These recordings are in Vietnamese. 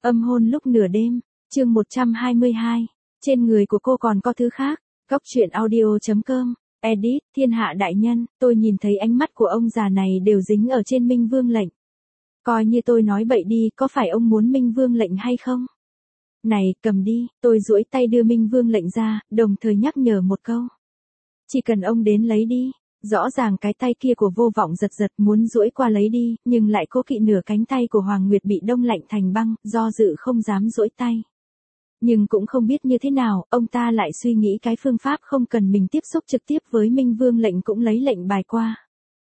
Âm hôn lúc nửa đêm, chương 122. Trên người của cô còn có thứ khác. Góc truyện audio.com. Edit, thiên hạ đại nhân, tôi nhìn thấy ánh mắt của ông già này đều dính ở trên Minh Vương lệnh. Coi như tôi nói bậy đi, có phải ông muốn Minh Vương lệnh hay không? Này, cầm đi, tôi duỗi tay đưa Minh Vương lệnh ra, đồng thời nhắc nhở một câu. Chỉ cần ông đến lấy đi. Rõ ràng cái tay kia của Vô Vọng giật giật muốn duỗi qua lấy đi, nhưng lại cố kỵ nửa cánh tay của Hoàng Nguyệt bị đông lạnh thành băng, do dự không dám duỗi tay. Nhưng cũng không biết như thế nào, ông ta lại suy nghĩ cái phương pháp không cần mình tiếp xúc trực tiếp với Minh Vương lệnh cũng lấy lệnh bài qua.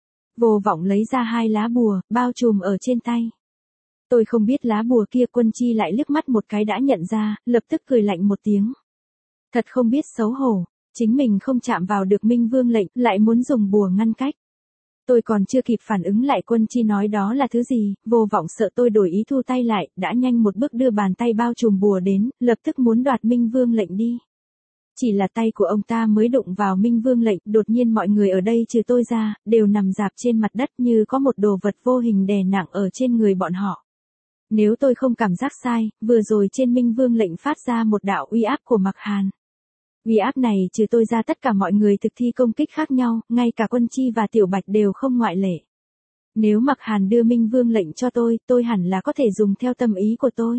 Vô Vọng lấy ra 2 lá bùa, bao trùm ở trên tay. Tôi không biết lá bùa kia, Quân Chi lại liếc mắt một cái đã nhận ra, lập tức cười lạnh một tiếng. Thật không biết xấu hổ. Chính mình không chạm vào được Minh Vương lệnh, lại muốn dùng bùa ngăn cách. Tôi còn chưa kịp phản ứng lại Quân Chi nói đó là thứ gì, Vô Vọng sợ tôi đổi ý thu tay lại, đã nhanh một bước đưa bàn tay bao trùm bùa đến, lập tức muốn đoạt Minh Vương lệnh đi. Chỉ là tay của ông ta mới đụng vào Minh Vương lệnh, đột nhiên mọi người ở đây trừ tôi ra, đều nằm rạp trên mặt đất như có một đồ vật vô hình đè nặng ở trên người bọn họ. Nếu tôi không cảm giác sai, vừa rồi trên Minh Vương lệnh phát ra một đạo uy áp của Mạc Hàn. Uy áp này trừ tôi ra tất cả mọi người thực thi công kích khác nhau, ngay cả Quân Chi và Tiểu Bạch đều không ngoại lệ. Nếu Mạc Hàn đưa Minh Vương lệnh cho tôi hẳn là có thể dùng theo tâm ý của tôi.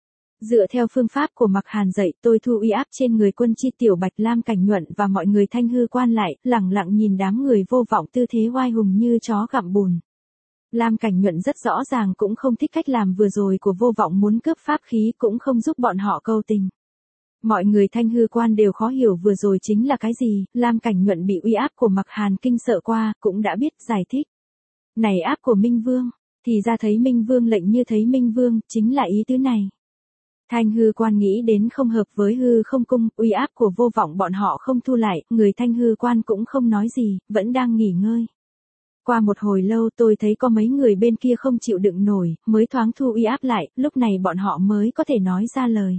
Dựa theo phương pháp của Mạc Hàn dạy, tôi thu uy áp trên người Quân Chi, Tiểu Bạch, Lam Cảnh Nhuận và mọi người Thanh Hư Quan lại, lẳng lặng nhìn đám người Vô Vọng tư thế oai hùng như chó gặm bùn. Lam Cảnh Nhuận rất rõ ràng cũng không thích cách làm vừa rồi của Vô Vọng, muốn cướp pháp khí cũng không giúp bọn họ câu tình. Mọi người Thanh Hư Quan đều khó hiểu vừa rồi chính là cái gì, Lam Cảnh Nhuận bị uy áp của Mạc Hàn kinh sợ qua, cũng đã biết giải thích. Này áp của Minh Vương, thì ra thấy Minh Vương lệnh như thấy Minh Vương, chính là ý tứ này. Thanh Hư Quan nghĩ đến không hợp với Hư Không Cung, uy áp của Vô Vọng bọn họ không thu lại, người Thanh Hư Quan cũng không nói gì, vẫn đang nghỉ ngơi. Qua một hồi lâu tôi thấy có mấy người bên kia không chịu đựng nổi, mới thoáng thu uy áp lại, lúc này bọn họ mới có thể nói ra lời.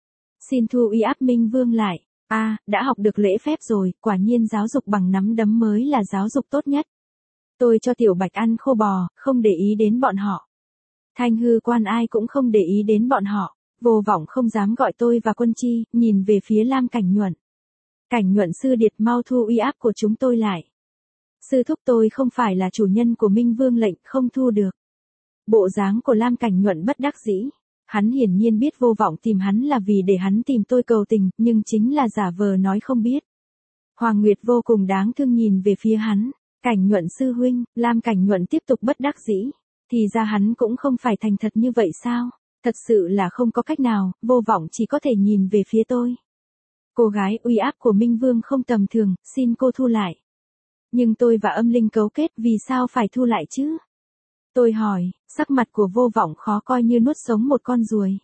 Xin thu uy áp Minh Vương lại. Đã học được lễ phép rồi, quả nhiên giáo dục bằng nắm đấm mới là giáo dục tốt nhất. Tôi cho Tiểu Bạch ăn khô bò, không để ý đến bọn họ. Thanh Hư Quan ai cũng không để ý đến bọn họ. Vô Vọng không dám gọi tôi và Quân Chi, nhìn về phía Lam Cảnh Nhuận. Cảnh Nhuận sư điệt, mau thu uy áp của chúng tôi lại. Sư thúc, tôi không phải là chủ nhân của Minh Vương lệnh, không thu được. Bộ dáng của Lam Cảnh Nhuận bất đắc dĩ. Hắn hiển nhiên biết Vô Vọng tìm hắn là vì để hắn tìm tôi cầu tình, nhưng chính là giả vờ nói không biết. Hoàng Nguyệt vô cùng đáng thương nhìn về phía hắn. Cảnh Nhuận sư huynh, Lam Cảnh Nhuận tiếp tục bất đắc dĩ. Thì ra hắn cũng không phải thành thật như vậy sao? Thật sự là không có cách nào, Vô Vọng chỉ có thể nhìn về phía tôi. Cô gái, uy áp của Minh Vương không tầm thường, xin cô thu lại. Nhưng tôi và âm linh cấu kết, vì sao phải thu lại chứ? Tôi hỏi, sắc mặt của Vô Vọng khó coi như nuốt sống một con ruồi.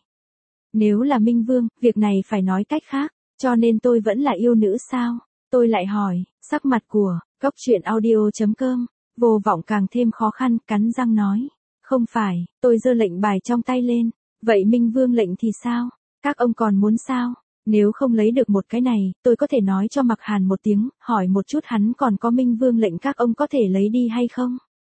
Nếu là Minh Vương, việc này phải nói cách khác, cho nên tôi vẫn là yêu nữ sao? Tôi lại hỏi, sắc mặt của Góc truyện audio.com, Vô Vọng càng thêm khó khăn, cắn răng nói. Không phải, tôi giơ lệnh bài trong tay lên. Vậy Minh Vương lệnh thì sao? Các ông còn muốn sao? Nếu không lấy được một cái này, tôi có thể nói cho Mạc Hàn một tiếng, hỏi một chút hắn còn có Minh Vương lệnh các ông có thể lấy đi hay không?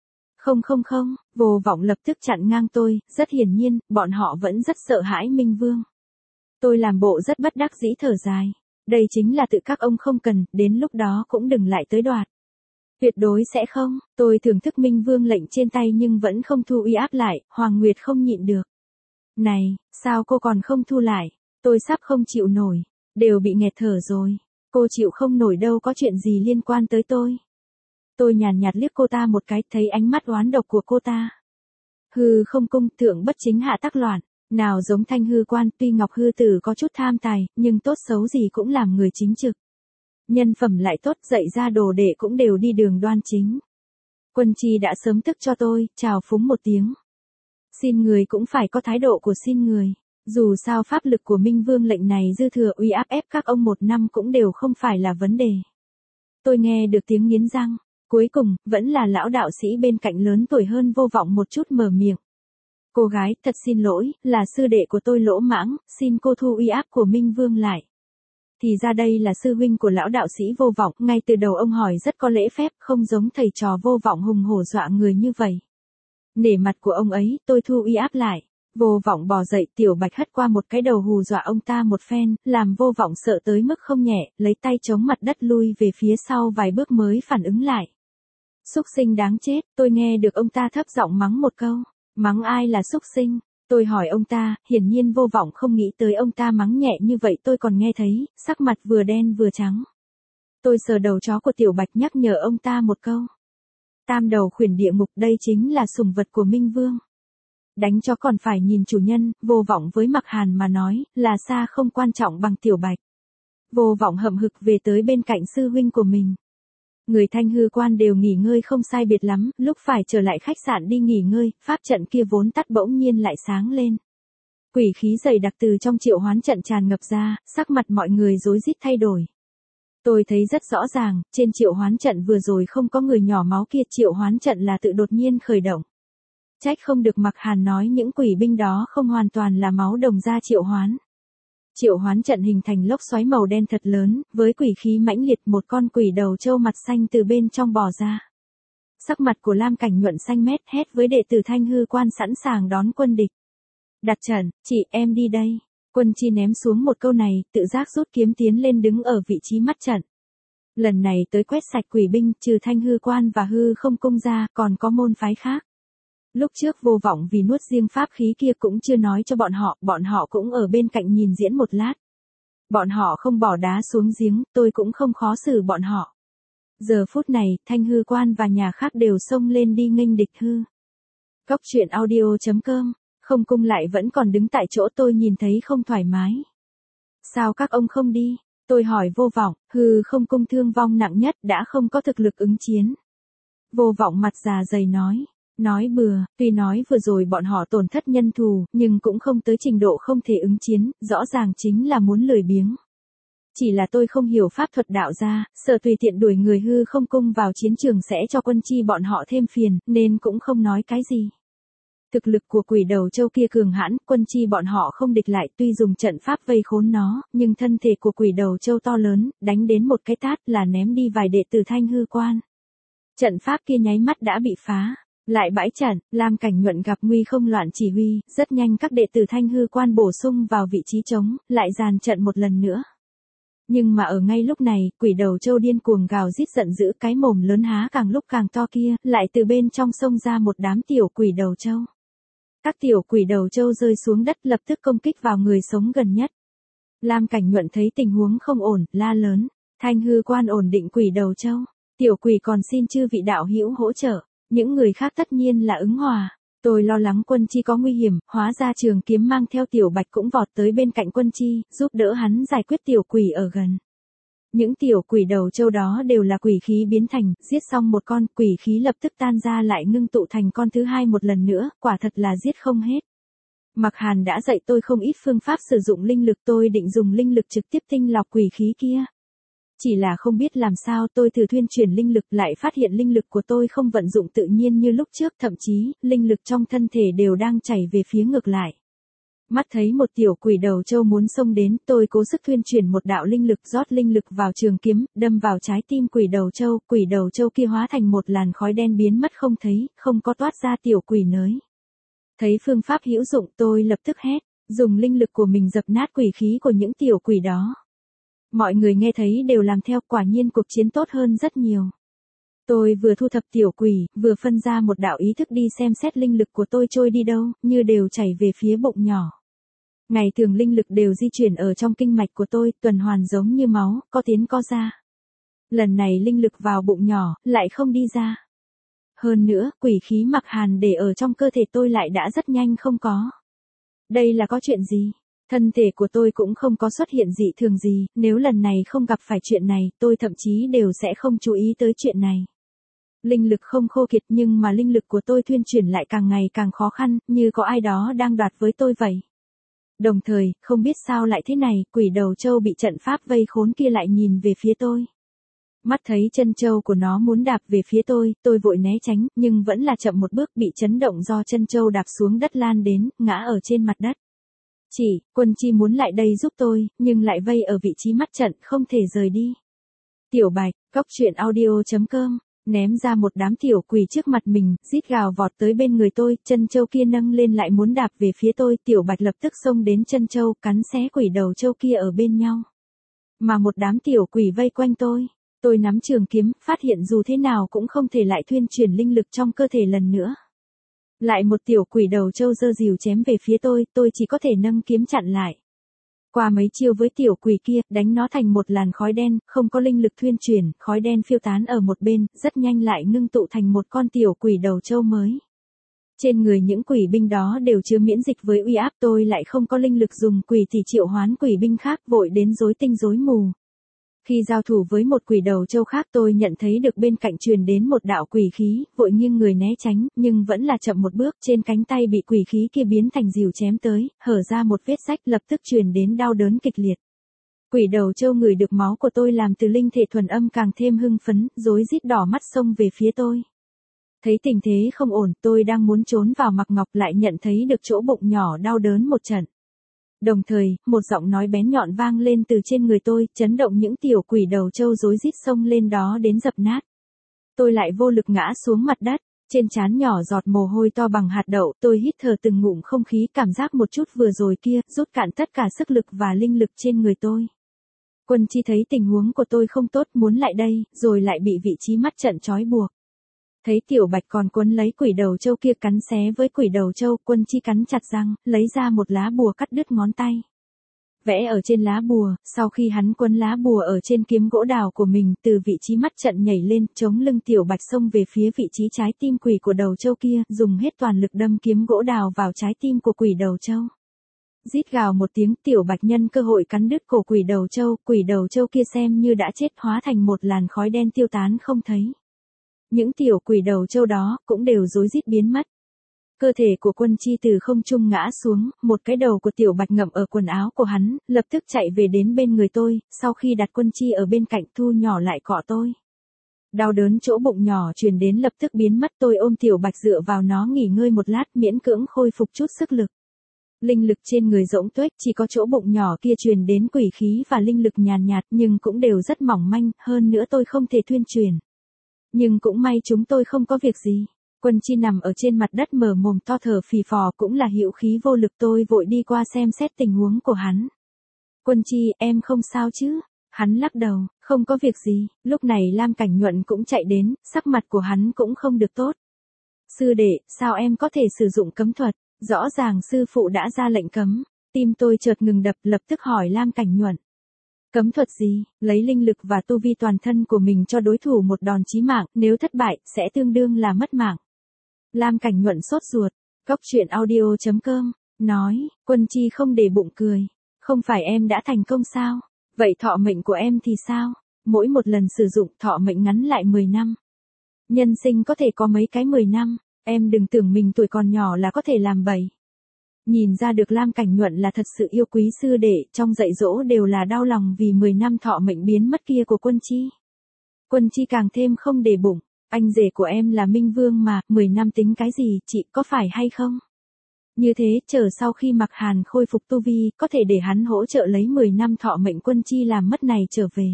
Không, Vô Vọng lập tức chặn ngang tôi, rất hiển nhiên, bọn họ vẫn rất sợ hãi Minh Vương. Tôi làm bộ rất bất đắc dĩ thở dài. Đây chính là tự các ông không cần, đến lúc đó cũng đừng lại tới đoạt. Tuyệt đối sẽ không, tôi thưởng thức Minh Vương lệnh trên tay nhưng vẫn không thu uy áp lại, Hoàng Nguyệt không nhịn được. Này, sao cô còn không thu lại? Tôi sắp không chịu nổi, đều bị nghẹt thở rồi. Cô chịu không nổi đâu, có chuyện gì liên quan tới tôi? Tôi nhàn nhạt liếc cô ta một cái, thấy ánh mắt oán độc của cô ta. Hư Không Cung, thượng bất chính hạ tắc loạn, nào giống Thanh Hư Quan, tuy Ngọc Hư Tử có chút tham tài, nhưng tốt xấu gì cũng làm người chính trực. Nhân phẩm lại tốt, dạy ra đồ đệ cũng đều đi đường đoan chính. Quân Chi đã sớm thức cho tôi, chào phúng một tiếng. Xin người cũng phải có thái độ của xin người. Dù sao pháp lực của Minh Vương lệnh này dư thừa, uy áp ép các ông 1 năm cũng đều không phải là vấn đề. Tôi nghe được tiếng nghiến răng. Cuối cùng, vẫn là lão đạo sĩ bên cạnh lớn tuổi hơn Vô Vọng một chút mở miệng. Cô gái, thật xin lỗi, là sư đệ của tôi lỗ mãng, xin cô thu uy áp của Minh Vương lại. Thì ra đây là sư huynh của lão đạo sĩ Vô Vọng, ngay từ đầu ông hỏi rất có lễ phép, không giống thầy trò Vô Vọng hùng hổ dọa người như vậy. Nể mặt của ông ấy, tôi thu uy áp lại. Vô Vọng bò dậy, Tiểu Bạch hất qua một cái đầu hù dọa ông ta một phen, làm Vô Vọng sợ tới mức không nhẹ, lấy tay chống mặt đất lui về phía sau vài bước mới phản ứng lại. Súc sinh đáng chết, tôi nghe được ông ta thấp giọng mắng một câu. Mắng ai là súc sinh? Tôi hỏi ông ta, hiển nhiên Vô Vọng không nghĩ tới ông ta mắng nhẹ như vậy, tôi còn nghe thấy, sắc mặt vừa đen vừa trắng. Tôi sờ đầu chó của Tiểu Bạch nhắc nhở ông ta một câu. Tam đầu khuyển địa ngục, đây chính là sủng vật của Minh Vương. Đánh chó còn phải nhìn chủ nhân, Vô Vọng với Mặc Hàn mà nói, là xa không quan trọng bằng Tiểu Bạch. Vô Vọng hậm hực về tới bên cạnh sư huynh của mình. Người Thanh Hư Quan đều nghỉ ngơi không sai biệt lắm, lúc phải trở lại khách sạn đi nghỉ ngơi, pháp trận kia vốn tắt bỗng nhiên lại sáng lên. Quỷ khí dày đặc từ trong triệu hoán trận tràn ngập ra, sắc mặt mọi người rối rít thay đổi. Tôi thấy rất rõ ràng, trên triệu hoán trận vừa rồi không có người nhỏ máu kia, triệu hoán trận là tự đột nhiên khởi động. Trách không được Mặc Hàn nói những quỷ binh đó không hoàn toàn là máu đồng ra triệu hoán. Triệu hoán trận hình thành lốc xoáy màu đen thật lớn, với quỷ khí mãnh liệt, một con quỷ đầu trâu mặt xanh từ bên trong bò ra. Sắc mặt của Lam Cảnh nhuận xanh mét, hét với đệ tử Thanh Hư Quan sẵn sàng đón quân địch. Đặt trận, chị em đi đây. Quân Chi ném xuống một câu này, tự giác rút kiếm tiến lên đứng ở vị trí mắt trận. Lần này tới quét sạch quỷ binh, trừ Thanh Hư Quan và Hư Không Cung ra, còn có môn phái khác. Lúc trước Vô Vọng vì nuốt riêng pháp khí kia cũng chưa nói cho bọn họ cũng ở bên cạnh nhìn diễn một lát. Bọn họ không bỏ đá xuống giếng, tôi cũng không khó xử bọn họ. Giờ phút này, Thanh Hư Quan và nhà khác đều xông lên đi nghênh địch hư. Cốc truyện audio.com, Không Cung lại vẫn còn đứng tại chỗ, tôi nhìn thấy không thoải mái. Sao các ông không đi? Tôi hỏi Vô Vọng. Hư Không Cung thương vong nặng nhất, đã không có thực lực ứng chiến. Vô Vọng mặt già dày nói bừa, tuy nói vừa rồi bọn họ tổn thất nhân thù, nhưng cũng không tới trình độ không thể ứng chiến, rõ ràng chính là muốn lười biếng. Chỉ là tôi không hiểu pháp thuật đạo gia, sợ tùy tiện đuổi người Hư Không Cung vào chiến trường sẽ cho Quân Chi bọn họ thêm phiền, nên cũng không nói cái gì. Thực lực của quỷ đầu châu kia cường hãn, Quân Chi bọn họ không địch lại, tuy dùng trận pháp vây khốn nó, nhưng thân thể của quỷ đầu châu to lớn, đánh đến một cái tát là ném đi vài đệ tử Thanh Hư Quan. Trận pháp kia nháy mắt đã bị phá. Lại bãi trận, Lam Cảnh nhuận gặp nguy không loạn chỉ huy, rất nhanh các đệ tử Thanh Hư Quan bổ sung vào vị trí trống, lại dàn trận một lần nữa. Nhưng mà ở ngay lúc này, quỷ đầu châu điên cuồng gào rít giận dữ, cái mồm lớn há càng lúc càng to kia, lại từ bên trong xông ra một đám tiểu quỷ đầu châu. Các tiểu quỷ đầu châu rơi xuống đất lập tức công kích vào người sống gần nhất. Lam Cảnh nhuận thấy tình huống không ổn, la lớn, Thanh Hư Quan ổn định quỷ đầu châu, tiểu quỷ còn xin chư vị đạo hữu hỗ trợ. Những người khác tất nhiên là ứng hòa. Tôi lo lắng Quân Chi có nguy hiểm, hóa ra Trường Kiếm mang theo Tiểu Bạch cũng vọt tới bên cạnh Quân Chi, giúp đỡ hắn giải quyết tiểu quỷ ở gần. Những tiểu quỷ đầu châu đó đều là quỷ khí biến thành, giết xong một con, quỷ khí lập tức tan ra lại ngưng tụ thành con thứ hai một lần nữa, quả thật là giết không hết. Mặc Hàn đã dạy tôi không ít phương pháp sử dụng linh lực, tôi định dùng linh lực trực tiếp tinh lọc quỷ khí kia. Chỉ là không biết làm sao, tôi thử thuyên chuyển linh lực lại phát hiện linh lực của tôi không vận dụng tự nhiên như lúc trước, thậm chí, linh lực trong thân thể đều đang chảy về phía ngược lại. Mắt thấy một tiểu quỷ đầu châu muốn xông đến, tôi cố sức thuyên chuyển một đạo linh lực, rót linh lực vào trường kiếm, đâm vào trái tim quỷ đầu châu kia hóa thành một làn khói đen biến mất không thấy, không có toát ra tiểu quỷ nới. Thấy phương pháp hữu dụng, tôi lập tức hét, dùng linh lực của mình dập nát quỷ khí của những tiểu quỷ đó. Mọi người nghe thấy đều làm theo, quả nhiên cuộc chiến tốt hơn rất nhiều. Tôi vừa thu thập tiểu quỷ, vừa phân ra một đạo ý thức đi xem xét linh lực của tôi trôi đi đâu, như đều chảy về phía bụng nhỏ. Ngày thường linh lực đều di chuyển ở trong kinh mạch của tôi, tuần hoàn giống như máu, có tiến có ra. Lần này linh lực vào bụng nhỏ, lại không đi ra. Hơn nữa, quỷ khí Mặc Hàn để ở trong cơ thể tôi lại đã rất nhanh không có. Đây là có chuyện gì? Thân thể của tôi cũng không có xuất hiện dị thường gì, nếu lần này không gặp phải chuyện này, tôi thậm chí đều sẽ không chú ý tới chuyện này. Linh lực không khô kiệt nhưng mà linh lực của tôi thuyên chuyển lại càng ngày càng khó khăn, như có ai đó đang đoạt với tôi vậy. Đồng thời, không biết sao lại thế này, quỷ đầu châu bị trận pháp vây khốn kia lại nhìn về phía tôi. Mắt thấy chân châu của nó muốn đạp về phía tôi vội né tránh, nhưng vẫn là chậm một bước, bị chấn động do chân châu đạp xuống đất lan đến, ngã ở trên mặt đất. Quân Chi muốn lại đây giúp tôi, nhưng lại vây ở vị trí mắt trận, không thể rời đi. Tiểu Bạch, Cốc truyện audio.com ném ra một đám tiểu quỷ trước mặt mình, rít gào vọt tới bên người tôi, chân châu kia nâng lên lại muốn đạp về phía tôi, Tiểu Bạch lập tức xông đến chân châu, cắn xé quỷ đầu châu kia ở bên nhau. Mà một đám tiểu quỷ vây quanh tôi nắm trường kiếm, phát hiện dù thế nào cũng không thể lại thuyên chuyển linh lực trong cơ thể lần nữa. Lại một tiểu quỷ đầu châu giơ rìu chém về phía tôi chỉ có thể nâng kiếm chặn lại. Qua mấy chiêu với tiểu quỷ kia, đánh nó thành một làn khói đen, không có linh lực thuyên chuyển, khói đen phiêu tán ở một bên, rất nhanh lại ngưng tụ thành một con tiểu quỷ đầu châu mới. Trên người những quỷ binh đó đều chứa miễn dịch với uy áp, tôi lại không có linh lực dùng quỷ thì triệu hoán quỷ binh khác, vội đến rối tinh rối mù. Khi giao thủ với một quỷ đầu châu khác, tôi nhận thấy được bên cạnh truyền đến một đạo quỷ khí, vội nghiêng người né tránh, nhưng vẫn là chậm một bước, trên cánh tay bị quỷ khí kia biến thành rìu chém tới, hở ra một vết rách, lập tức truyền đến đau đớn kịch liệt. Quỷ đầu châu ngửi được máu của tôi làm từ linh thể thuần âm càng thêm hưng phấn, rối rít đỏ mắt xông về phía tôi. Thấy tình thế không ổn, tôi đang muốn trốn vào mặc ngọc lại nhận thấy được chỗ bụng nhỏ đau đớn một trận. Đồng thời, một giọng nói bén nhọn vang lên từ trên người tôi, chấn động những tiểu quỷ đầu châu rối rít xông lên đó đến dập nát. Tôi lại vô lực ngã xuống mặt đất, trên trán nhỏ giọt mồ hôi to bằng hạt đậu, tôi hít thở từng ngụm không khí, cảm giác một chút vừa rồi kia, rút cạn tất cả sức lực và linh lực trên người tôi. Quân Chi thấy tình huống của tôi không tốt muốn lại đây, rồi lại bị vị trí mắt trận trói buộc. Thấy Tiểu Bạch còn quấn lấy quỷ đầu châu kia cắn xé với quỷ đầu châu, Quân Chi cắn chặt răng, lấy ra một lá bùa cắt đứt ngón tay. Vẽ ở trên lá bùa, sau khi hắn quấn lá bùa ở trên kiếm gỗ đào của mình, từ vị trí mắt trận nhảy lên, chống lưng Tiểu Bạch xông về phía vị trí trái tim quỷ của đầu châu kia, dùng hết toàn lực đâm kiếm gỗ đào vào trái tim của quỷ đầu châu. Rít gào một tiếng, Tiểu Bạch nhân cơ hội cắn đứt cổ quỷ đầu châu kia xem như đã chết, hóa thành một làn khói đen tiêu tán không thấy. Những tiểu quỷ đầu châu đó cũng đều rối rít biến mất. Cơ thể của Quân Chi từ không trung ngã xuống, một cái đầu của Tiểu Bạch ngậm ở quần áo của hắn, lập tức chạy về đến bên người tôi, sau khi đặt Quân Chi ở bên cạnh thu nhỏ lại cọ tôi. Đau đớn chỗ bụng nhỏ truyền đến lập tức biến mất, tôi ôm Tiểu Bạch dựa vào nó nghỉ ngơi một lát, miễn cưỡng khôi phục chút sức lực. Linh lực trên người rỗng tuếch, chỉ có chỗ bụng nhỏ kia truyền đến quỷ khí và linh lực nhàn nhạt nhưng cũng đều rất mỏng manh, hơn nữa tôi không thể thuyên truyền. Nhưng cũng may chúng tôi không có việc gì. Quân Chi nằm ở trên mặt đất mở mồm to thở phì phò cũng là hữu khí vô lực, tôi vội đi qua xem xét tình huống của hắn. Quân Chi, em không sao chứ? Hắn lắc đầu, không có việc gì. Lúc này Lam Cảnh Nhuận cũng chạy đến, sắc mặt của hắn cũng không được tốt. Sư đệ, sao em có thể sử dụng cấm thuật? Rõ ràng sư phụ đã ra lệnh cấm. Tim tôi chợt ngừng đập, lập tức hỏi Lam Cảnh Nhuận. Cấm thuật gì? Lấy linh lực và tu vi toàn thân của mình cho đối thủ một đòn chí mạng, nếu thất bại, sẽ tương đương là mất mạng. Lam Cảnh Nhuận sốt ruột. Goctruyện.audio.com nói, Quân Chi không để bụng cười. Không phải em đã thành công sao? Vậy thọ mệnh của em thì sao? Mỗi một lần sử dụng thọ mệnh ngắn lại 10 năm. Nhân sinh có thể có mấy cái 10 năm, em đừng tưởng mình tuổi còn nhỏ là có thể làm bậy. Nhìn ra được Lam Cảnh Nhuận là thật sự yêu quý sư đệ, trong dạy dỗ đều là đau lòng vì 10 năm thọ mệnh biến mất kia của Quân Chi. Quân Chi càng thêm không để bụng, anh rể của em là Minh Vương mà, 10 năm tính cái gì, chị có phải hay không? Như thế, chờ sau khi Mặc Hàn khôi phục tu vi, có thể để hắn hỗ trợ lấy 10 năm thọ mệnh Quân Chi làm mất này trở về.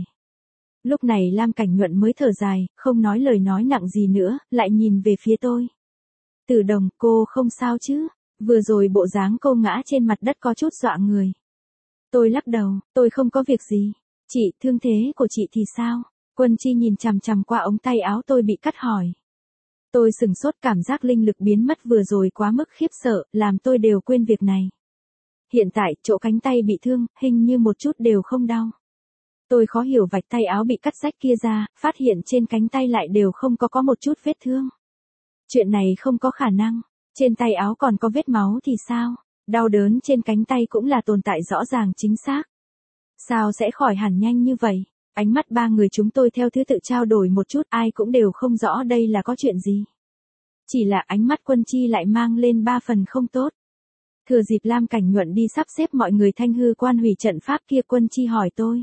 Lúc này Lam Cảnh Nhuận mới thở dài, không nói lời nói nặng gì nữa, lại nhìn về phía tôi. Tử Đồng, cô không sao chứ? Vừa rồi bộ dáng cô ngã trên mặt đất có chút dọa người. Tôi lắc đầu, tôi không có việc gì. Chị, thương thế của chị thì sao? Quân Chi nhìn chằm chằm qua ống tay áo tôi bị cắt hỏi. Tôi sừng sốt, cảm giác linh lực biến mất vừa rồi quá mức khiếp sợ, làm tôi đều quên việc này. Hiện tại, chỗ cánh tay bị thương, hình như một chút đều không đau. Tôi khó hiểu vạch tay áo bị cắt rách kia ra, phát hiện trên cánh tay lại đều không có một chút vết thương. Chuyện này không có khả năng. Trên tay áo còn có vết máu thì sao? Đau đớn trên cánh tay cũng là tồn tại rõ ràng chính xác. Sao sẽ khỏi hẳn nhanh như vậy? Ánh mắt ba người chúng tôi theo thứ tự trao đổi một chút, ai cũng đều không rõ đây là có chuyện gì. Chỉ là ánh mắt Quân Chi lại mang lên 3 phần không tốt. Thừa dịp Lam Cảnh Nhuận đi sắp xếp mọi người thanh hư quan hủy trận pháp kia, Quân Chi hỏi tôi.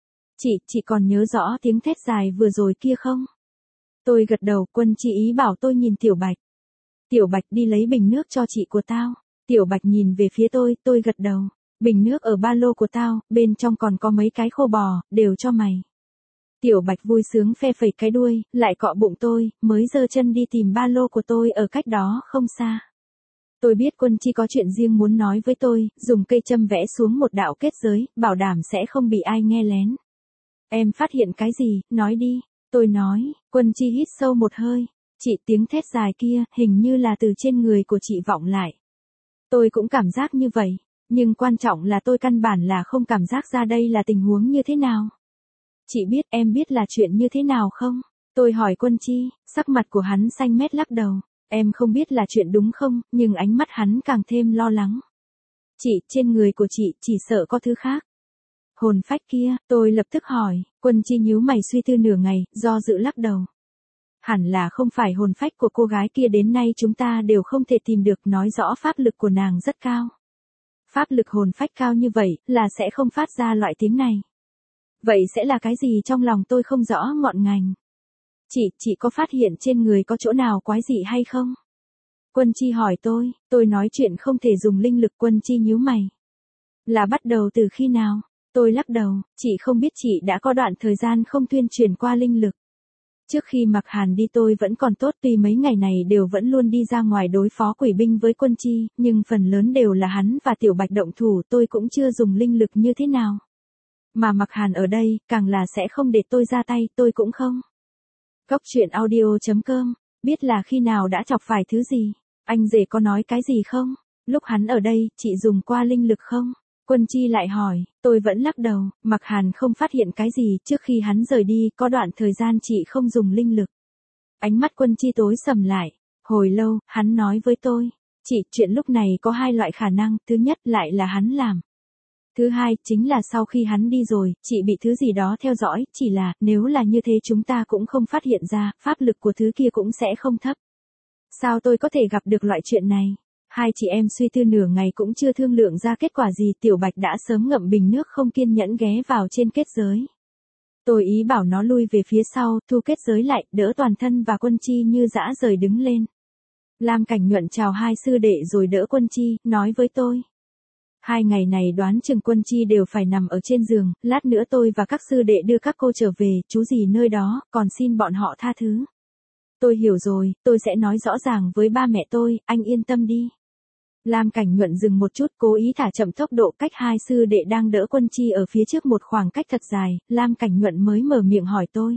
Chị còn nhớ rõ tiếng thét dài vừa rồi kia không? Tôi gật đầu, Quân Chi ý bảo tôi nhìn Tiểu Bạch. Tiểu Bạch, đi lấy bình nước cho chị của tao. Tiểu Bạch nhìn về phía tôi gật đầu. Bình nước ở ba lô của tao, bên trong còn có mấy cái khô bò, đều cho mày. Tiểu Bạch vui sướng phe phẩy cái đuôi, lại cọ bụng tôi, mới giơ chân đi tìm ba lô của tôi ở cách đó không xa. Tôi biết Quân Chi có chuyện riêng muốn nói với tôi, dùng cây châm vẽ xuống một đạo kết giới, bảo đảm sẽ không bị ai nghe lén. Em phát hiện cái gì, nói đi. Tôi nói, Quân Chi hít sâu một hơi. Chị, tiếng thét dài kia, hình như là từ trên người của chị vọng lại. Tôi cũng cảm giác như vậy, nhưng quan trọng là tôi căn bản là không cảm giác ra đây là tình huống như thế nào. Chị biết, em biết là chuyện như thế nào không? Tôi hỏi Quân Chi, sắc mặt của hắn xanh mét lắc đầu. Em không biết là chuyện đúng không, nhưng ánh mắt hắn càng thêm lo lắng. Chị, trên người của chị, chỉ sợ có thứ khác. Hồn phách kia, tôi lập tức hỏi, Quân Chi nhíu mày suy tư nửa ngày, do dự lắc đầu. Hẳn là không phải hồn phách của cô gái kia, đến nay chúng ta đều không thể tìm được, nói rõ pháp lực của nàng rất cao. Pháp lực hồn phách cao như vậy, là sẽ không phát ra loại tiếng này. Vậy sẽ là cái gì trong lòng tôi không rõ ngọn ngành. Chị có phát hiện trên người có chỗ nào quái dị hay không? Quân Chi hỏi tôi nói chuyện không thể dùng linh lực. Quân Chi nhíu mày. Là bắt đầu từ khi nào? Tôi lắc đầu, chị không biết, chị đã có đoạn thời gian không tuyên truyền qua linh lực. Trước khi Mạc Hàn đi tôi vẫn còn tốt, tuy mấy ngày này đều vẫn luôn đi ra ngoài đối phó quỷ binh với Quân Chi, nhưng phần lớn đều là hắn và Tiểu Bạch động thủ, tôi cũng chưa dùng linh lực như thế nào. Mà Mạc Hàn ở đây, càng là sẽ không để tôi ra tay, tôi cũng không. Góc truyện audio.com, biết là khi nào đã chọc phải thứ gì? Anh rể có nói cái gì không? Lúc hắn ở đây, chị dùng qua linh lực không? Quân Chi lại hỏi, tôi vẫn lắc đầu, Mạc Hàn không phát hiện cái gì, trước khi hắn rời đi, có đoạn thời gian chị không dùng linh lực. Ánh mắt Quân Chi tối sầm lại, hồi lâu, hắn nói với tôi, chị, chuyện lúc này có hai loại khả năng, thứ nhất lại là hắn làm. Thứ hai, chính là sau khi hắn đi rồi, chị bị thứ gì đó theo dõi, chỉ là, nếu là như thế chúng ta cũng không phát hiện ra, pháp lực của thứ kia cũng sẽ không thấp. Sao tôi có thể gặp được loại chuyện này? Hai chị em suy tư nửa ngày cũng chưa thương lượng ra kết quả gì, Tiểu Bạch đã sớm ngậm bình nước không kiên nhẫn ghé vào trên kết giới. Tôi ý bảo nó lui về phía sau, thu kết giới lại, đỡ toàn thân và Quân Chi như dã rời đứng lên. Lam Cảnh Nhuận chào hai sư đệ rồi đỡ Quân Chi, nói với tôi. 2 ngày này đoán chừng Quân Chi đều phải nằm ở trên giường, lát nữa tôi và các sư đệ đưa các cô trở về, chú gì nơi đó, còn xin bọn họ tha thứ. Tôi hiểu rồi, tôi sẽ nói rõ ràng với ba mẹ tôi, anh yên tâm đi. Lam Cảnh Nhuận dừng một chút, cố ý thả chậm tốc độ, cách hai sư đệ đang đỡ Quân Chi ở phía trước một khoảng cách thật dài, Lam Cảnh Nhuận mới mở miệng hỏi tôi.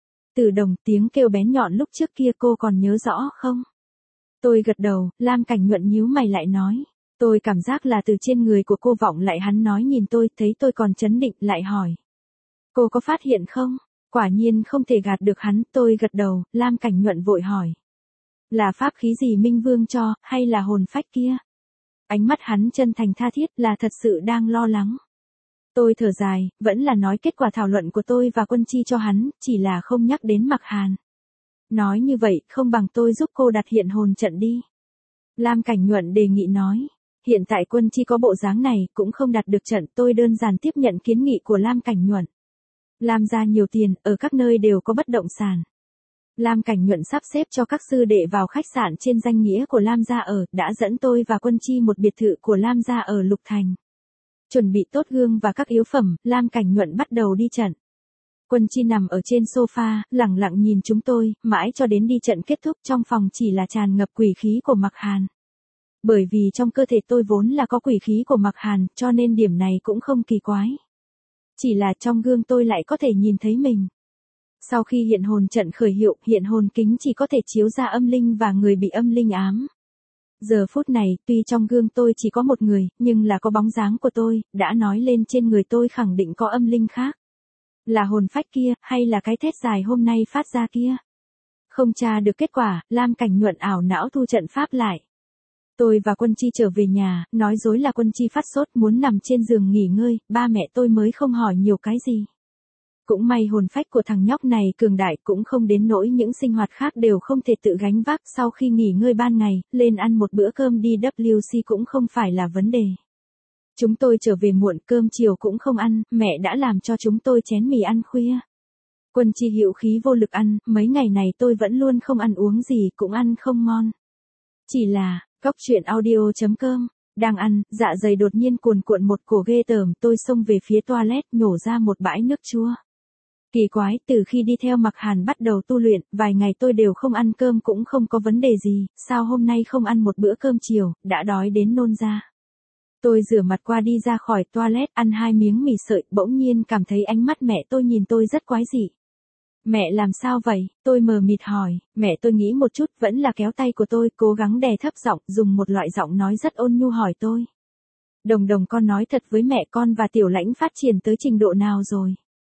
Từ Đồng, tiếng kêu bén nhọn lúc trước kia cô còn nhớ rõ không? Tôi gật đầu, Lam Cảnh Nhuận nhíu mày lại nói. Tôi cảm giác là từ trên người của cô vọng lại, hắn nói nhìn tôi, thấy tôi còn chấn định, lại hỏi. Cô có phát hiện không? Quả nhiên không thể gạt được hắn, tôi gật đầu, Lam Cảnh Nhuận vội hỏi. Là pháp khí gì Minh Vương cho, hay là hồn phách kia? Ánh mắt hắn chân thành tha thiết, là thật sự đang lo lắng. Tôi thở dài, vẫn là nói kết quả thảo luận của tôi và Quân Chi cho hắn, chỉ là không nhắc đến Mạc Hàn. Nói như vậy, không bằng tôi giúp cô đặt hiện hồn trận đi. Lam Cảnh Nhuận đề nghị nói. Hiện tại Quân Chi có bộ dáng này, cũng không đặt được trận, tôi đơn giản tiếp nhận kiến nghị của Lam Cảnh Nhuận. Lam gia nhiều tiền, ở các nơi đều có bất động sản. Lam Cảnh Nhuận sắp xếp cho các sư đệ vào khách sạn trên danh nghĩa của Lam gia ở, đã dẫn tôi và Quân Chi một biệt thự của Lam gia ở Lục Thành. Chuẩn bị tốt gương và các yếu phẩm, Lam Cảnh Nhuận bắt đầu đi trận. Quân Chi nằm ở trên sofa, lẳng lặng nhìn chúng tôi, mãi cho đến đi trận kết thúc, trong phòng chỉ là tràn ngập quỷ khí của Mạc Hàn. Bởi vì trong cơ thể tôi vốn là có quỷ khí của Mạc Hàn, cho nên điểm này cũng không kỳ quái. Chỉ là trong gương tôi lại có thể nhìn thấy mình. Sau khi hiện hồn trận khởi hiệu, hiện hồn kính chỉ có thể chiếu ra âm linh và người bị âm linh ám. Giờ phút này, tuy trong gương tôi chỉ có một người, nhưng là có bóng dáng của tôi, đã nói lên trên người tôi khẳng định có âm linh khác. Là hồn phách kia, hay là cái thét dài hôm nay phát ra kia? Không tra được kết quả, Lam Cảnh Nhuận ảo não thu trận pháp lại. Tôi và Quân Chi trở về nhà, nói dối là Quân Chi phát sốt muốn nằm trên giường nghỉ ngơi, ba mẹ tôi mới không hỏi nhiều cái gì. Cũng may hồn phách của thằng nhóc này cường đại, cũng không đến nỗi những sinh hoạt khác đều không thể tự gánh vác. Sau khi nghỉ ngơi ban ngày, lên ăn một bữa cơm đi WC cũng không phải là vấn đề. Chúng tôi trở về muộn, cơm chiều cũng không ăn, mẹ đã làm cho chúng tôi chén mì ăn khuya. Quân Chi hữu khí vô lực ăn, mấy ngày này tôi vẫn luôn không ăn uống gì, cũng ăn không ngon. Chỉ là, góc truyện audio.com, đang ăn, dạ dày đột nhiên cuồn cuộn một cổ ghê tởm, tôi xông về phía toilet, nhổ ra một bãi nước chua. Kỳ quái, từ khi đi theo Mặc Hàn bắt đầu tu luyện, vài ngày tôi đều không ăn cơm cũng không có vấn đề gì, sao hôm nay không ăn một bữa cơm chiều, đã đói đến nôn ra. Tôi rửa mặt qua đi ra khỏi toilet, ăn 2 miếng mì sợi, bỗng nhiên cảm thấy ánh mắt mẹ tôi nhìn tôi rất quái dị. Mẹ làm sao vậy? Tôi mờ mịt hỏi, mẹ tôi nghĩ một chút vẫn là kéo tay của tôi, cố gắng đè thấp giọng, dùng một loại giọng nói rất ôn nhu hỏi tôi. Đồng đồng, con nói thật với mẹ, con và Tiểu Lãnh phát triển tới trình độ nào rồi?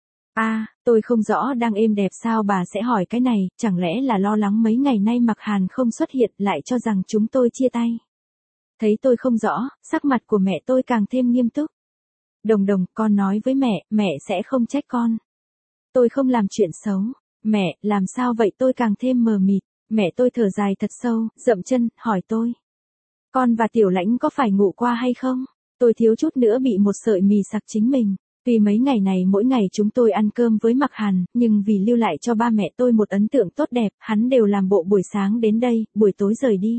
Tôi không rõ, đang êm đẹp sao bà sẽ hỏi cái này, chẳng lẽ là lo lắng mấy ngày nay Mặc Hàn không xuất hiện lại cho rằng chúng tôi chia tay. Thấy tôi không rõ, sắc mặt của mẹ tôi càng thêm nghiêm túc. Đồng đồng, con nói với mẹ sẽ không trách con. Tôi không làm chuyện xấu. Mẹ, làm sao vậy? Tôi càng thêm mờ mịt. Mẹ tôi thở dài thật sâu, dậm chân, hỏi tôi. Con và Tiểu Lãnh có phải ngủ qua hay không? Tôi thiếu chút nữa bị một sợi mì sặc chính mình. Tuy mấy ngày này mỗi ngày chúng tôi ăn cơm với Mặc Hàn, nhưng vì lưu lại cho ba mẹ tôi một ấn tượng tốt đẹp, hắn đều làm bộ buổi sáng đến đây, buổi tối rời đi.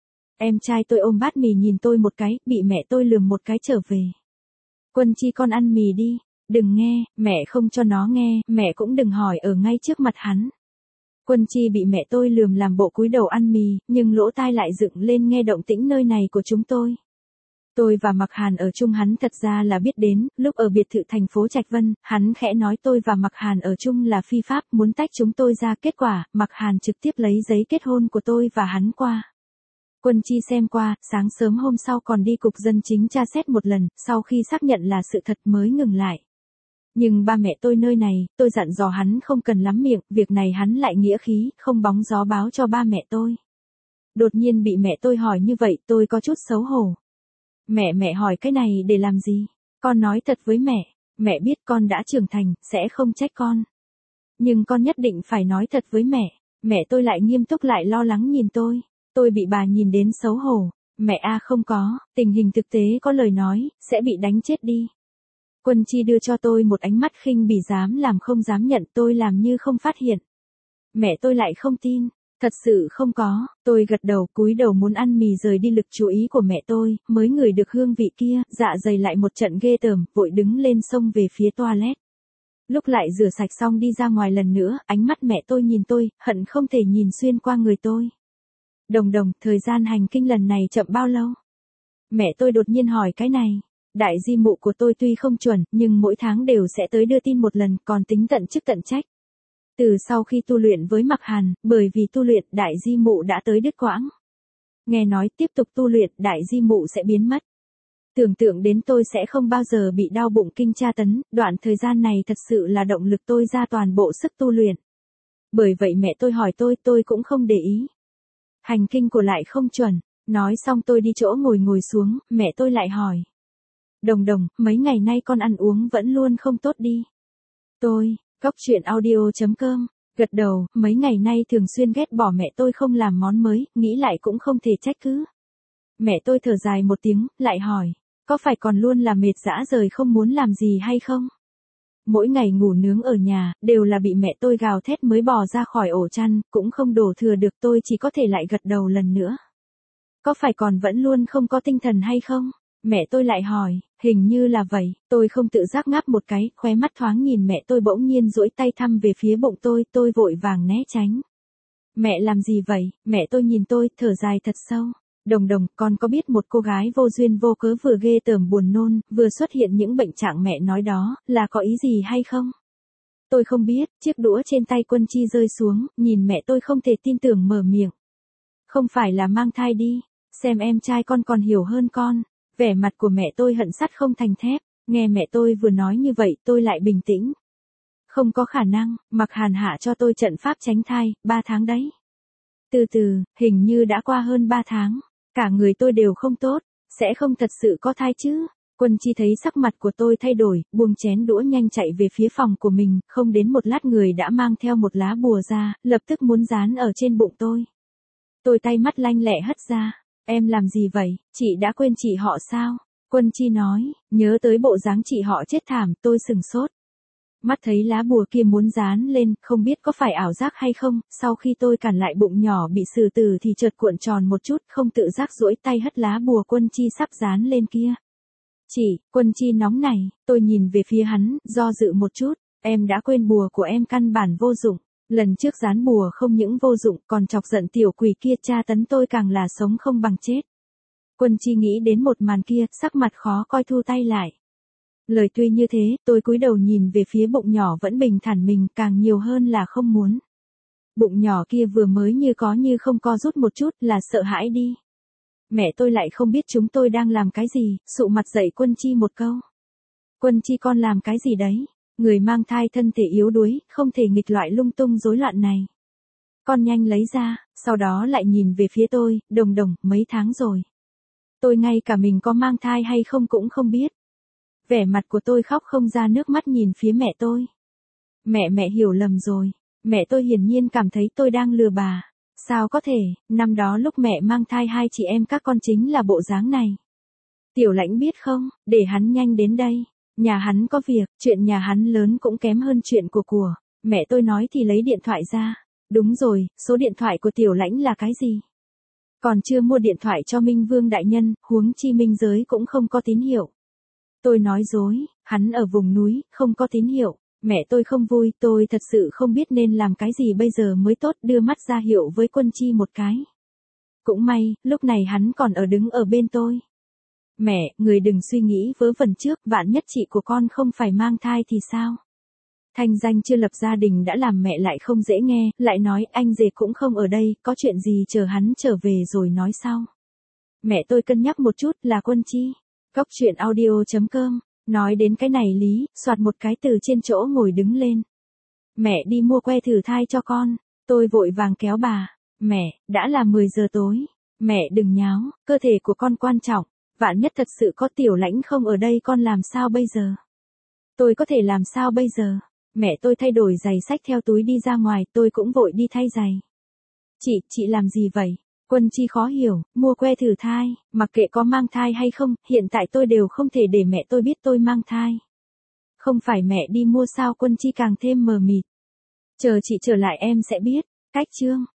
Em trai tôi ôm bát mì nhìn tôi một cái, bị mẹ tôi lườm một cái trở về. Quân Chi, con ăn mì đi. Đừng nghe, mẹ không cho nó nghe, mẹ cũng đừng hỏi ở ngay trước mặt hắn. Quân Chi bị mẹ tôi lườm làm bộ cúi đầu ăn mì, nhưng lỗ tai lại dựng lên nghe động tĩnh nơi này của chúng tôi. Tôi và Mặc Hàn ở chung hắn thật ra là biết đến, lúc ở biệt thự thành phố Trạch Vân, hắn khẽ nói tôi và Mặc Hàn ở chung là phi pháp, muốn tách chúng tôi ra, kết quả, Mặc Hàn trực tiếp lấy giấy kết hôn của tôi và hắn qua. Quân Chi xem qua, sáng sớm hôm sau còn đi cục dân chính tra xét một lần, sau khi xác nhận là sự thật mới ngừng lại. Nhưng ba mẹ tôi nơi này, tôi dặn dò hắn không cần lắm miệng, việc này hắn lại nghĩa khí, không bóng gió báo cho ba mẹ tôi. Đột nhiên bị mẹ tôi hỏi như vậy, tôi có chút xấu hổ. Mẹ hỏi cái này để làm gì? Con nói thật với mẹ biết con đã trưởng thành, sẽ không trách con. Nhưng con nhất định phải nói thật với mẹ tôi lại nghiêm túc lại lo lắng nhìn tôi bị bà nhìn đến xấu hổ. Mẹ không có, tình hình thực tế có lời nói, sẽ bị đánh chết đi. Quân Chi đưa cho tôi một ánh mắt khinh bỉ, dám làm không dám nhận, tôi làm như không phát hiện. Mẹ tôi lại không tin, thật sự không có, tôi gật đầu cúi đầu muốn ăn mì rời đi lực chú ý của mẹ tôi, mới ngửi được hương vị kia, dạ dày lại một trận ghê tởm, vội đứng lên xông về phía toilet. Lúc lại rửa sạch xong đi ra ngoài lần nữa, ánh mắt mẹ tôi nhìn tôi, hận không thể nhìn xuyên qua người tôi. Đồng đồng, thời gian hành kinh lần này chậm bao lâu? Mẹ tôi đột nhiên hỏi cái này. Đại di mụ của tôi tuy không chuẩn, nhưng mỗi tháng đều sẽ tới đưa tin một lần, còn tính tận chức tận trách. Từ sau khi tu luyện với Mặc Hàn, bởi vì tu luyện, đại di mụ đã tới đứt quãng. Nghe nói tiếp tục tu luyện, đại di mụ sẽ biến mất. Tưởng tượng đến tôi sẽ không bao giờ bị đau bụng kinh tra tấn, đoạn thời gian này thật sự là động lực tôi ra toàn bộ sức tu luyện. Bởi vậy mẹ tôi hỏi tôi cũng không để ý. Hành kinh của lại không chuẩn, nói xong tôi đi chỗ ngồi xuống, mẹ tôi lại hỏi. Đồng đồng, mấy ngày nay con ăn uống vẫn luôn không tốt đi. Tôi, coctruyện.audio.com, gật đầu, mấy ngày nay thường xuyên ghét bỏ mẹ tôi không làm món mới, nghĩ lại cũng không thể trách cứ. Mẹ tôi thở dài một tiếng, lại hỏi, có phải còn luôn là mệt dã rời không muốn làm gì hay không? Mỗi ngày ngủ nướng ở nhà, đều là bị mẹ tôi gào thét mới bò ra khỏi ổ chăn, cũng không đổ thừa được, tôi chỉ có thể lại gật đầu lần nữa. Có phải còn vẫn luôn không có tinh thần hay không? Mẹ tôi lại hỏi, hình như là vậy, tôi không tự giác ngáp một cái, khóe mắt thoáng nhìn mẹ tôi bỗng nhiên duỗi tay thăm về phía bụng tôi vội vàng né tránh. Mẹ làm gì vậy? Mẹ tôi nhìn tôi, thở dài thật sâu. Đồng đồng, con có biết một cô gái vô duyên vô cớ vừa ghê tởm buồn nôn, vừa xuất hiện những bệnh trạng mẹ nói đó, là có ý gì hay không? Tôi không biết, chiếc đũa trên tay Quân Chi rơi xuống, nhìn mẹ tôi không thể tin tưởng mở miệng. Không phải là mang thai đi, xem em trai con còn hiểu hơn con. Vẻ mặt của mẹ tôi hận sắt không thành thép, nghe mẹ tôi vừa nói như vậy tôi lại bình tĩnh. Không có khả năng, Mặc Hàn hạ cho tôi trận pháp tránh thai, 3 tháng đấy. Từ từ, hình như đã qua hơn 3 tháng, cả người tôi đều không tốt, sẽ không thật sự có thai chứ. Quân Chi thấy sắc mặt của tôi thay đổi, buông chén đũa nhanh chạy về phía phòng của mình, không đến một lát người đã mang theo một lá bùa ra, lập tức muốn dán ở trên bụng tôi. Tôi tay mắt lanh lẹ hất ra. Em làm gì vậy, chị đã quên chị họ sao? Quân Chi nói, nhớ tới bộ dáng chị họ chết thảm, tôi sừng sốt. Mắt thấy lá bùa kia muốn dán lên, không biết có phải ảo giác hay không, sau khi tôi cản lại bụng nhỏ bị sử tử thì chợt cuộn tròn một chút, không tự giác duỗi tay hất lá bùa Quân Chi sắp dán lên kia. Chị, Quân Chi nóng này, tôi nhìn về phía hắn, do dự một chút, Em đã quên bùa của em căn bản vô dụng. Lần trước dán bùa không những vô dụng còn chọc giận tiểu quỷ kia tra tấn tôi càng là sống không bằng chết. Quân Chi nghĩ đến một màn kia, sắc mặt khó coi thu tay lại. Lời tuy như thế, tôi cúi đầu nhìn về phía bụng nhỏ vẫn bình thản mình, càng nhiều hơn là không muốn. Bụng nhỏ kia vừa mới như có như không co rút một chút là sợ hãi đi. Mẹ tôi lại không biết chúng tôi đang làm cái gì, sụ mặt dạy Quân Chi một câu. Quân Chi con làm cái gì đấy? Người mang thai thân thể yếu đuối, không thể nghịch loại lung tung rối loạn này. Con nhanh lấy ra, sau đó lại nhìn về phía tôi, Đồng Đồng, mấy tháng rồi. Tôi ngay cả mình có mang thai hay không cũng không biết. Vẻ mặt của tôi khóc không ra nước mắt nhìn phía mẹ tôi. Mẹ hiểu lầm rồi. Mẹ tôi hiển nhiên cảm thấy tôi đang lừa bà. Sao có thể, năm đó lúc mẹ mang thai hai chị em các con chính là bộ dáng này. Tiểu Lãnh biết không, để hắn nhanh đến đây. Nhà hắn có việc, chuyện nhà hắn lớn cũng kém hơn chuyện của. Mẹ tôi nói thì lấy điện thoại ra. Đúng rồi, số điện thoại của Tiểu Lãnh là cái gì? Còn chưa mua điện thoại cho Minh Vương đại nhân, huống chi minh giới cũng không có tín hiệu. Tôi nói dối, hắn ở vùng núi, không có tín hiệu. Mẹ tôi không vui, tôi thật sự không biết nên làm cái gì bây giờ mới tốt, đưa mắt ra hiệu với Quân Chi một cái. Cũng may, lúc này hắn còn đứng ở bên tôi. Mẹ, người đừng suy nghĩ vớ vẩn trước, vạn nhất chị của con không phải mang thai thì sao? Thanh danh chưa lập gia đình đã làm mẹ lại không dễ nghe, lại nói anh rể cũng không ở đây, có chuyện gì chờ hắn trở về rồi nói sau. Mẹ tôi cân nhắc một chút là Quân Chi. Góc truyện audio.com, nói đến cái này Lý, soạt một cái từ trên chỗ ngồi đứng lên. Mẹ đi mua que thử thai cho con, tôi vội vàng kéo bà. Mẹ, đã là 10 giờ tối. Mẹ đừng nháo, cơ thể của con quan trọng, vạn nhất thật sự có Tiểu Lãnh không ở đây con làm sao bây giờ? Tôi có thể làm sao bây giờ? Mẹ tôi thay đổi giày xách theo túi đi ra ngoài, tôi cũng vội đi thay giày. Chị làm gì vậy? Quân Chi khó hiểu, mua que thử thai, mặc kệ có mang thai hay không, hiện tại tôi đều không thể để mẹ tôi biết tôi mang thai. Không phải mẹ đi mua sao? Quân Chi càng thêm mờ mịt. Chờ chị trở lại em sẽ biết. Cách chương